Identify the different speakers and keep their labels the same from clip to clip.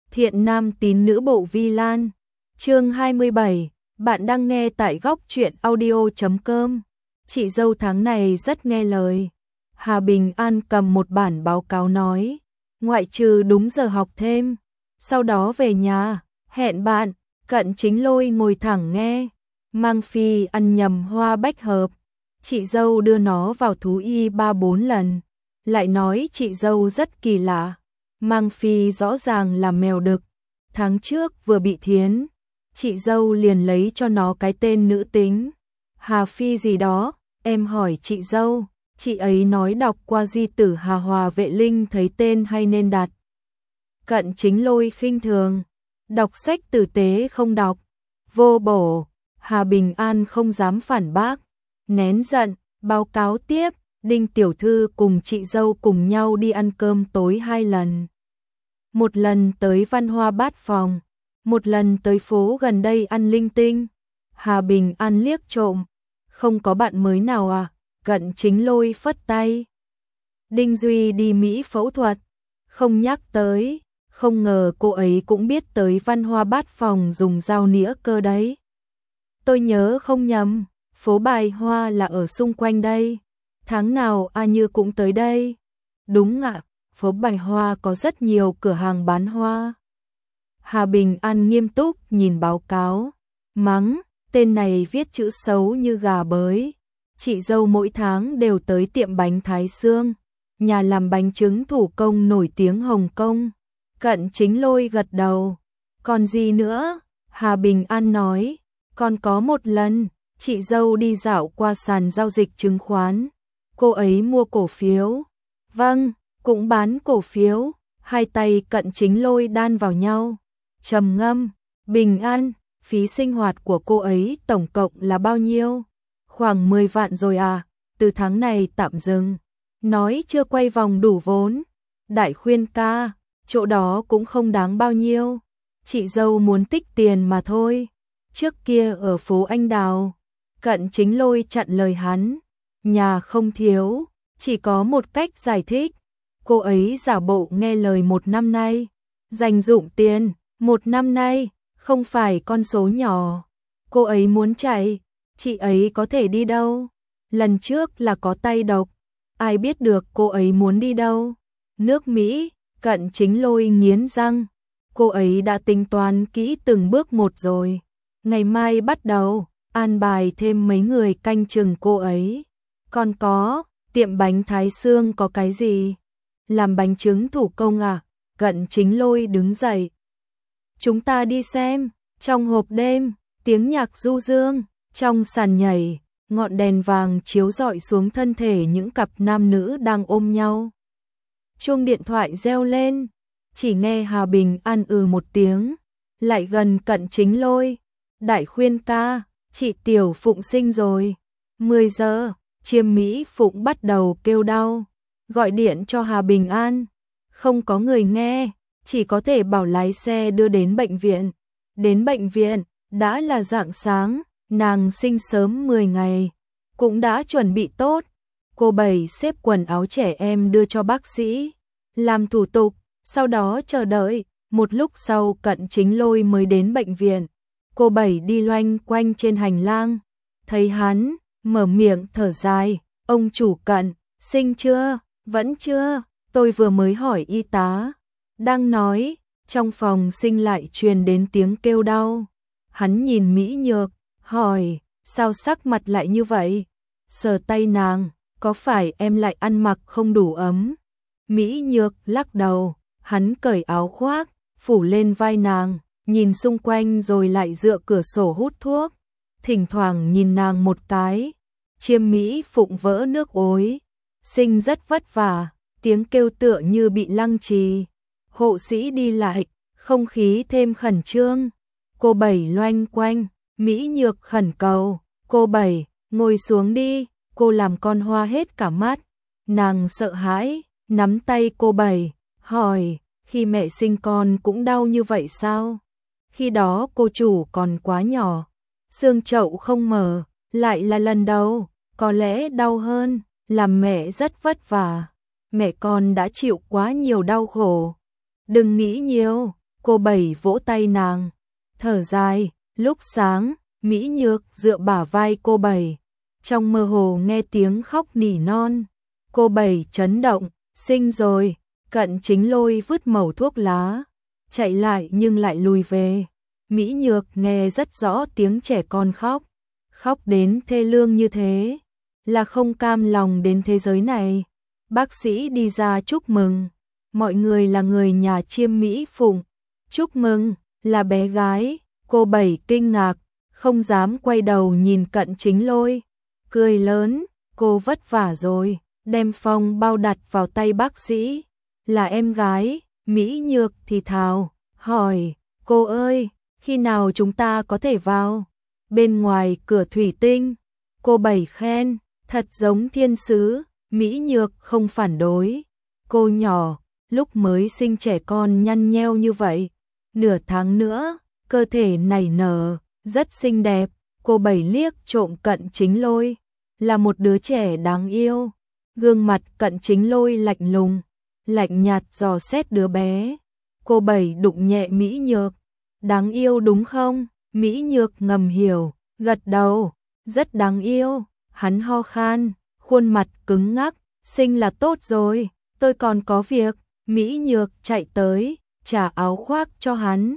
Speaker 1: Thiện nam tín nữ bộ Vi Lan. Chương 27, bạn đang nghe tại góc truyện audio.com. Chị dâu tháng này rất nghe lời. Hà Bình An cầm một bản báo cáo nói, ngoại trừ đúng giờ học thêm, sau đó về nhà, hẹn bạn. Cận Chính Lôi ngồi thẳng nghe, Mang Phi ăn nhầm hoa bách hợp. Chị dâu đưa nó vào thú y 3-4 lần, lại nói chị dâu rất kỳ lạ. Mang Phi rõ ràng là mèo đực, tháng trước vừa bị thiến, chị dâu liền lấy cho nó cái tên nữ tính, Hà Phi gì đó. Em hỏi chị dâu, chị ấy nói đọc qua di tử Hà Hòa Vệ Linh thấy tên hay nên đặt. Cận Chính Lôi khinh thường, đọc sách tử tế không đọc, vô bổ. Hà Bình An không dám phản bác, nén giận, báo cáo tiếp. Đinh tiểu thư cùng chị dâu cùng nhau đi ăn cơm tối 2 lần. Một lần tới Văn Hoa Bát Phòng, một lần tới phố gần đây ăn linh tinh. Hà Bình An liếc trộm, không có bạn mới nào à? Cận Chính Lôi phất tay. Đinh Duy đi Mỹ phẫu thuật, không nhắc tới, không ngờ cô ấy cũng biết tới Văn Hoa Bát Phòng dùng dao nĩa cơ đấy. Tôi nhớ không nhầm, phố Bài Hoa là ở xung quanh đây. Tháng nào A Như cũng tới đây. Đúng ạ, phố Bài Hoa có rất nhiều cửa hàng bán hoa. Hà Bình An nghiêm túc nhìn báo cáo, mắng, tên này viết chữ xấu như gà bới. Chị dâu mỗi tháng đều tới tiệm bánh Thái Sương, nhà làm bánh trứng thủ công nổi tiếng Hồng Kông. Cận Chính Lôi gật đầu. Còn gì nữa? Hà Bình An nói, còn có một lần, chị dâu đi dạo qua sàn giao dịch chứng khoán. Cô ấy mua cổ phiếu. Vâng, cũng bán cổ phiếu. Hai tay Cận Chính Lôi đan vào nhau, trầm ngâm. Bình An, phí sinh hoạt của cô ấy tổng cộng là bao nhiêu? Khoảng 10 vạn rồi à? Từ tháng này tạm dừng. Nói chưa quay vòng đủ vốn. Đại khuyên ca, chỗ đó cũng không đáng bao nhiêu. Chị dâu muốn tích tiền mà thôi. Trước kia ở phố Anh Đào. Cận Chính Lôi chặn lời hắn. Nhà không thiếu, chỉ có một cách giải thích. Cô ấy giả bộ nghe lời 1 năm nay. Dành dụm tiền, 1 năm nay, không phải con số nhỏ. Cô ấy muốn chạy, chị ấy có thể đi đâu? Lần trước là có tay độc, ai biết được cô ấy muốn đi đâu? Nước Mỹ. Cận Chính Lôi nghiến răng. Cô ấy đã tính toán kỹ từng bước một rồi. Ngày mai bắt đầu, an bài thêm mấy người canh chừng cô ấy. Còn có, tiệm bánh Thái Sương có cái gì? Làm bánh trứng thủ công à? Cận Chính Lôi đứng dậy. Chúng ta đi xem. Trong hộp đêm, tiếng nhạc du dương, trong sàn nhảy, ngọn đèn vàng chiếu rọi xuống thân thể những cặp nam nữ đang ôm nhau. Chuông điện thoại reo lên, chỉ nghe Hà Bình An một tiếng, lại gần Cận Chính Lôi. Đại khuyên ca, chị Tiểu Phụng sinh rồi. 10 giờ. Chiêm Mỹ Phụng bắt đầu kêu đau, gọi điện cho Hà Bình An, không có người nghe, chỉ có thể bảo lái xe đưa đến bệnh viện. Đến bệnh viện, đã là rạng sáng, nàng sinh sớm 10 ngày, cũng đã chuẩn bị tốt. Cô Bảy xếp quần áo trẻ em đưa cho bác sĩ, làm thủ tục, sau đó chờ đợi. Một lúc sau Cận Chính Lôi mới đến bệnh viện. Cô Bảy đi loanh quanh trên hành lang, thấy hắn, mở miệng thở dài, ông chủ Cận, sinh chưa? Vẫn chưa, tôi vừa mới hỏi y tá. Đang nói, trong phòng sinh lại truyền đến tiếng kêu đau. Hắn nhìn Mỹ Nhược, hỏi, sao sắc mặt lại như vậy? Sờ tay nàng, có phải em lại ăn mặc không đủ ấm? Mỹ Nhược lắc đầu, hắn cởi áo khoác, phủ lên vai nàng, nhìn xung quanh rồi lại dựa cửa sổ hút thuốc. Thỉnh thoảng nhìn nàng một cái. Chiêm Mỹ Phụng vỡ nước ối, sinh rất vất vả, tiếng kêu tựa như bị lăng trì. Hộ sĩ đi lại, không khí thêm khẩn trương. Cô Bảy loanh quanh, Mỹ Nhược khẩn cầu, cô Bảy, ngồi xuống đi. Cô làm con hoa hết cả mắt. Nàng sợ hãi, nắm tay cô Bảy, hỏi, khi mẹ sinh con cũng đau như vậy sao? Khi đó cô chủ còn quá nhỏ, xương chậu không mở, lại là lần đầu, có lẽ đau hơn, làm mẹ rất vất vả. Mẹ con đã chịu quá nhiều đau khổ. Đừng nghĩ nhiều, Cô Bảy vỗ tay nàng, thở dài. Lúc sáng, Mỹ Nhược dựa bả vai cô Bảy, trong mơ hồ nghe tiếng khóc nỉ non. Cô Bảy chấn động, sinh rồi. Cận Chính Lôi vứt mẩu thuốc lá, chạy lại nhưng lại lùi về. Mỹ Nhược nghe rất rõ tiếng trẻ con khóc, khóc đến thê lương như thế, là không cam lòng đến thế giới này. Bác sĩ đi ra chúc mừng, mọi người là người nhà Chiêm Mỹ Phụng. Chúc mừng, là bé gái. Cô Bảy kinh ngạc, không dám quay đầu nhìn Cận Chính Lôi, cười lớn, cô vất vả rồi, đem phong bao đặt vào tay bác sĩ. Là em gái. Mỹ Nhược thì thào, hỏi, cô ơi, khi nào chúng ta có thể vào? Bên ngoài cửa thủy tinh, cô Bảy khen, thật giống thiên sứ. Mỹ Nhược không phản đối. Cô nhỏ, lúc mới sinh trẻ con nhăn nheo như vậy, nửa tháng nữa, cơ thể nảy nở, rất xinh đẹp. Cô Bảy liếc trộm Cận Chính Lôi, là một đứa trẻ đáng yêu. Gương mặt Cận Chính Lôi lạnh lùng, lạnh nhạt dò xét đứa bé. Cô Bảy đụng nhẹ Mỹ Nhược, đáng yêu đúng không? Mỹ Nhược ngầm hiểu, gật đầu, rất đáng yêu. Hắn ho khan, khuôn mặt cứng ngắc, sinh là tốt rồi, tôi còn có việc. Mỹ Nhược chạy tới, trả áo khoác cho hắn.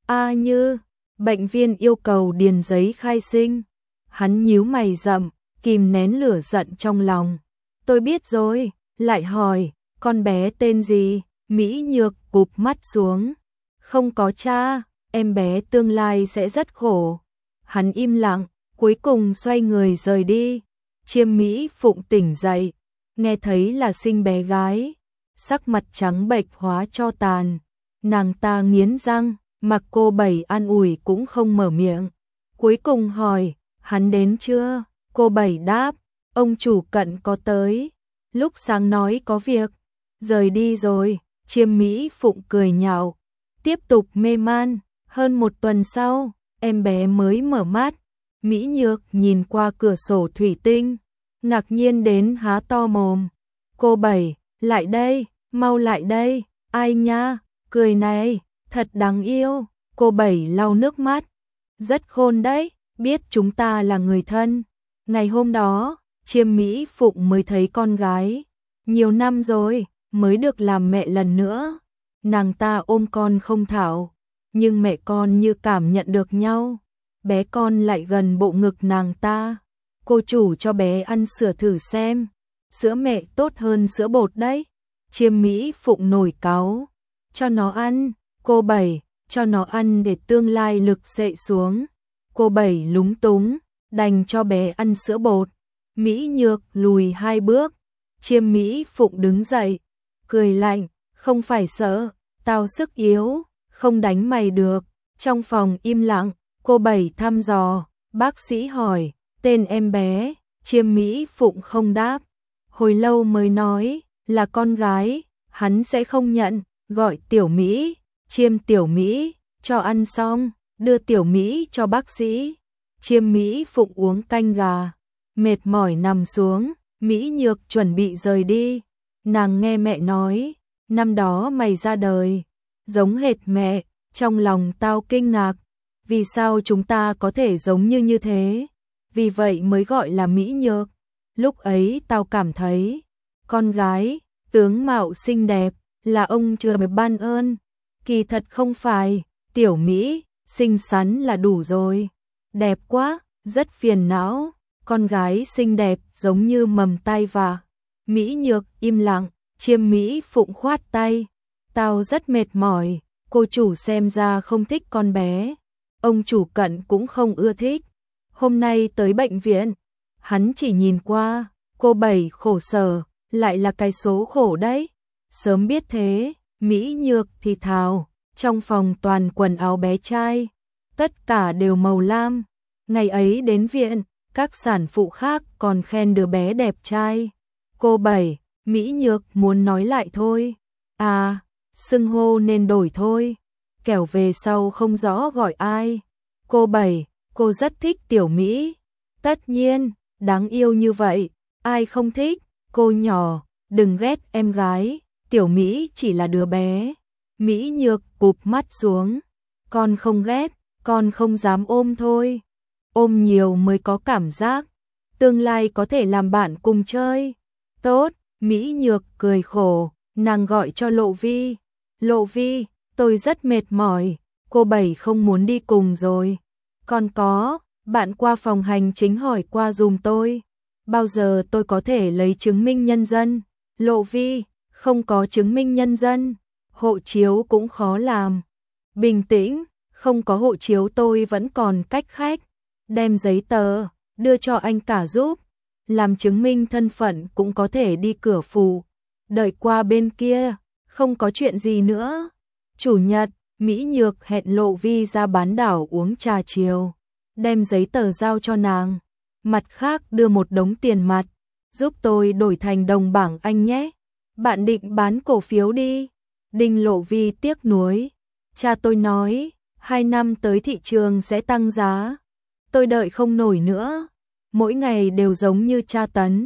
Speaker 1: Như, bệnh viên yêu cầu điền giấy khai sinh. Hắn nhíu mày rậm, kìm nén lửa giận trong lòng. Tôi biết rồi. Lại hỏi, con bé tên gì? Mỹ Nhược cụp mắt xuống. Không có cha, em bé tương lai sẽ rất khổ. Hắn im lặng, cuối cùng xoay người rời đi. Chiêm Mỹ Phụng tỉnh dậy, nghe thấy là sinh bé gái, sắc mặt trắng bệch hóa cho tàn. Nàng ta nghiến răng, mặc cô Bảy an ủi cũng không mở miệng. Cuối cùng hỏi, hắn đến chưa? Cô Bảy đáp, ông chủ Cận có tới, lúc sáng nói có việc, rời đi rồi. Chiêm Mỹ Phụng cười nhạo, tiếp tục mê man. Hơn một tuần sau, em bé mới mở mắt. Mỹ Nhược nhìn qua cửa sổ thủy tinh, ngạc nhiên đến há to mồm. Cô Bảy, lại đây, mau lại đây. Ai nha, cười này, thật đáng yêu. Cô Bảy lau nước mắt, rất khôn đấy, biết chúng ta là người thân. Ngày hôm đó, Chiêm Mỹ Phụng mới thấy con gái, nhiều năm rồi, mới được làm mẹ lần nữa. Nàng ta ôm con không thảo, nhưng mẹ con như cảm nhận được nhau. Bé con lại gần bộ ngực nàng ta. Cô chủ cho bé ăn sữa thử xem, sữa mẹ tốt hơn sữa bột đấy. Chiêm Mỹ Phụng nổi cáu, cho nó ăn. Cô Bảy, cho nó ăn để tương lai lực dậy xuống. Cô Bảy lúng túng, đành cho bé ăn sữa bột. Mỹ Nhược lùi 2 bước. Chiêm Mỹ Phụng đứng dậy, cười lạnh, không phải sợ, tao sức yếu, không đánh mày được. Trong phòng im lặng, cô Bảy thăm dò, bác sĩ hỏi, tên em bé. Chiêm Mỹ Phụng không đáp, hồi lâu mới nói, là con gái. Hắn sẽ không nhận, gọi Tiểu Mỹ. Chiêm Tiểu Mỹ, cho ăn xong, đưa Tiểu Mỹ cho bác sĩ. Chiêm Mỹ Phụng uống canh gà, mệt mỏi nằm xuống. Mỹ Nhược chuẩn bị rời đi, nàng nghe mẹ nói, năm đó mày ra đời, giống hệt mẹ. Trong lòng tao kinh ngạc, vì sao chúng ta có thể giống như thế, vì vậy mới gọi là Mỹ Nhược. Lúc ấy tao cảm thấy, con gái, tướng mạo xinh đẹp, là ông trời ban ơn. Kỳ thật không phải, Tiểu Mỹ, xinh xắn là đủ rồi. Đẹp quá, rất phiền não, con gái xinh đẹp giống như mầm tai vạ. Mỹ Nhược im lặng, Chiêm Mỹ Phụng khoát tay, tao rất mệt mỏi. Cô chủ xem ra không thích con bé, ông chủ Cận cũng không ưa thích. Hôm nay tới bệnh viện, hắn chỉ nhìn qua. Cô Bảy khổ sở, lại là cái số khổ đấy. Sớm biết thế, Mỹ Nhược thì thào, trong phòng toàn quần áo bé trai, tất cả đều màu lam. Ngày ấy đến viện, các sản phụ khác còn khen đứa bé đẹp trai. Cô Bảy, Mỹ Nhược muốn nói lại thôi. Xưng hô nên đổi thôi, kẻo về sau không rõ gọi ai. Cô Bảy, cô rất thích Tiểu Mỹ. Tất nhiên, đáng yêu như vậy, ai không thích. Cô nhỏ, đừng ghét em gái, Tiểu Mỹ chỉ là đứa bé, Mỹ Nhược cụp mắt xuống. Con không ghét, con không dám ôm thôi. Ôm nhiều mới có cảm giác. Tương lai có thể làm bạn cùng chơi. Tốt, Mỹ Nhược cười khổ, nàng gọi cho Lộ Vi. Lộ Vi, tôi rất mệt mỏi, cô Bảy không muốn đi cùng rồi. Còn có, bạn qua phòng hành chính hỏi qua dùm tôi. Bao giờ tôi có thể lấy chứng minh nhân dân? Lộ Vi, không có chứng minh nhân dân, hộ chiếu cũng khó làm. Bình tĩnh, không có hộ chiếu tôi vẫn còn cách khách. Đem giấy tờ, đưa cho anh cả giúp. Làm chứng minh thân phận cũng có thể đi cửa phủ. Đợi qua bên kia, không có chuyện gì nữa. Chủ nhật, Mỹ Nhược hẹn Lộ Vi ra bán đảo uống trà chiều. Đem giấy tờ giao cho nàng. Mặt khác đưa một đống tiền mặt. Giúp tôi đổi thành đồng bảng anh nhé. Bạn định bán cổ phiếu đi. Đinh Lộ Vi tiếc nuối. Cha tôi nói, 2 năm tới thị trường sẽ tăng giá. Tôi đợi không nổi nữa. Mỗi ngày đều giống như tra tấn.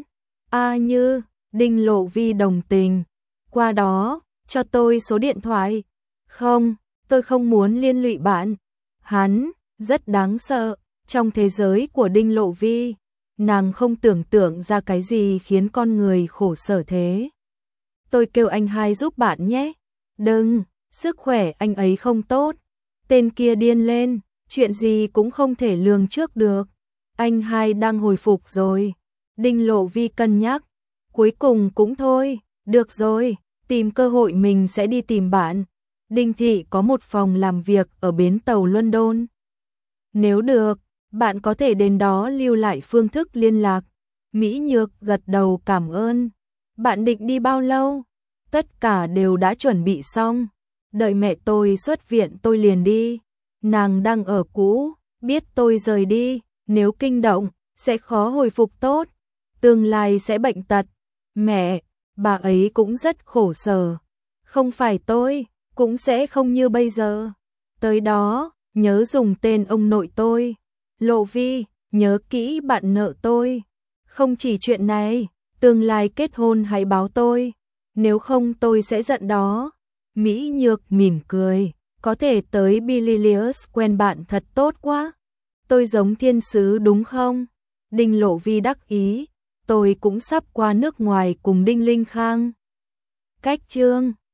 Speaker 1: Như, Đinh Lộ Vi đồng tình. Qua đó, cho tôi số điện thoại. Không, tôi không muốn liên lụy bạn. Hắn, rất đáng sợ. Trong thế giới của Đinh Lộ Vi, nàng không tưởng tượng ra cái gì khiến con người khổ sở thế. Tôi kêu anh hai giúp bạn nhé. Đừng, sức khỏe anh ấy không tốt. Tên kia điên lên, chuyện gì cũng không thể lường trước được. Anh hai đang hồi phục rồi. Đinh Lộ Vi cân nhắc. Cuối cùng cũng thôi, được rồi, tìm cơ hội mình sẽ đi tìm bạn. Đinh Thị có một phòng làm việc ở bến tàu London. Nếu được, bạn có thể đến đó lưu lại phương thức liên lạc. Mỹ Nhược gật đầu cảm ơn. Bạn định đi bao lâu? Tất cả đều đã chuẩn bị xong. Đợi mẹ tôi xuất viện tôi liền đi. Nàng đang ở cũ, biết tôi rời đi, nếu kinh động, sẽ khó hồi phục tốt. Tương lai sẽ bệnh tật. Mẹ, bà ấy cũng rất khổ sở. Không phải tôi, cũng sẽ không như bây giờ. Tới đó, nhớ dùng tên ông nội tôi. Lộ Vi, nhớ kỹ bạn nợ tôi. Không chỉ chuyện này, tương lai kết hôn hãy báo tôi. Nếu không tôi sẽ giận đó. Mỹ Nhược mỉm cười. Có thể tới Billius quen bạn thật tốt quá. Tôi giống thiên sứ đúng không? Đinh Lộ Vi đắc ý. Tôi cũng sắp qua nước ngoài cùng Đinh Linh Khang. Cách chương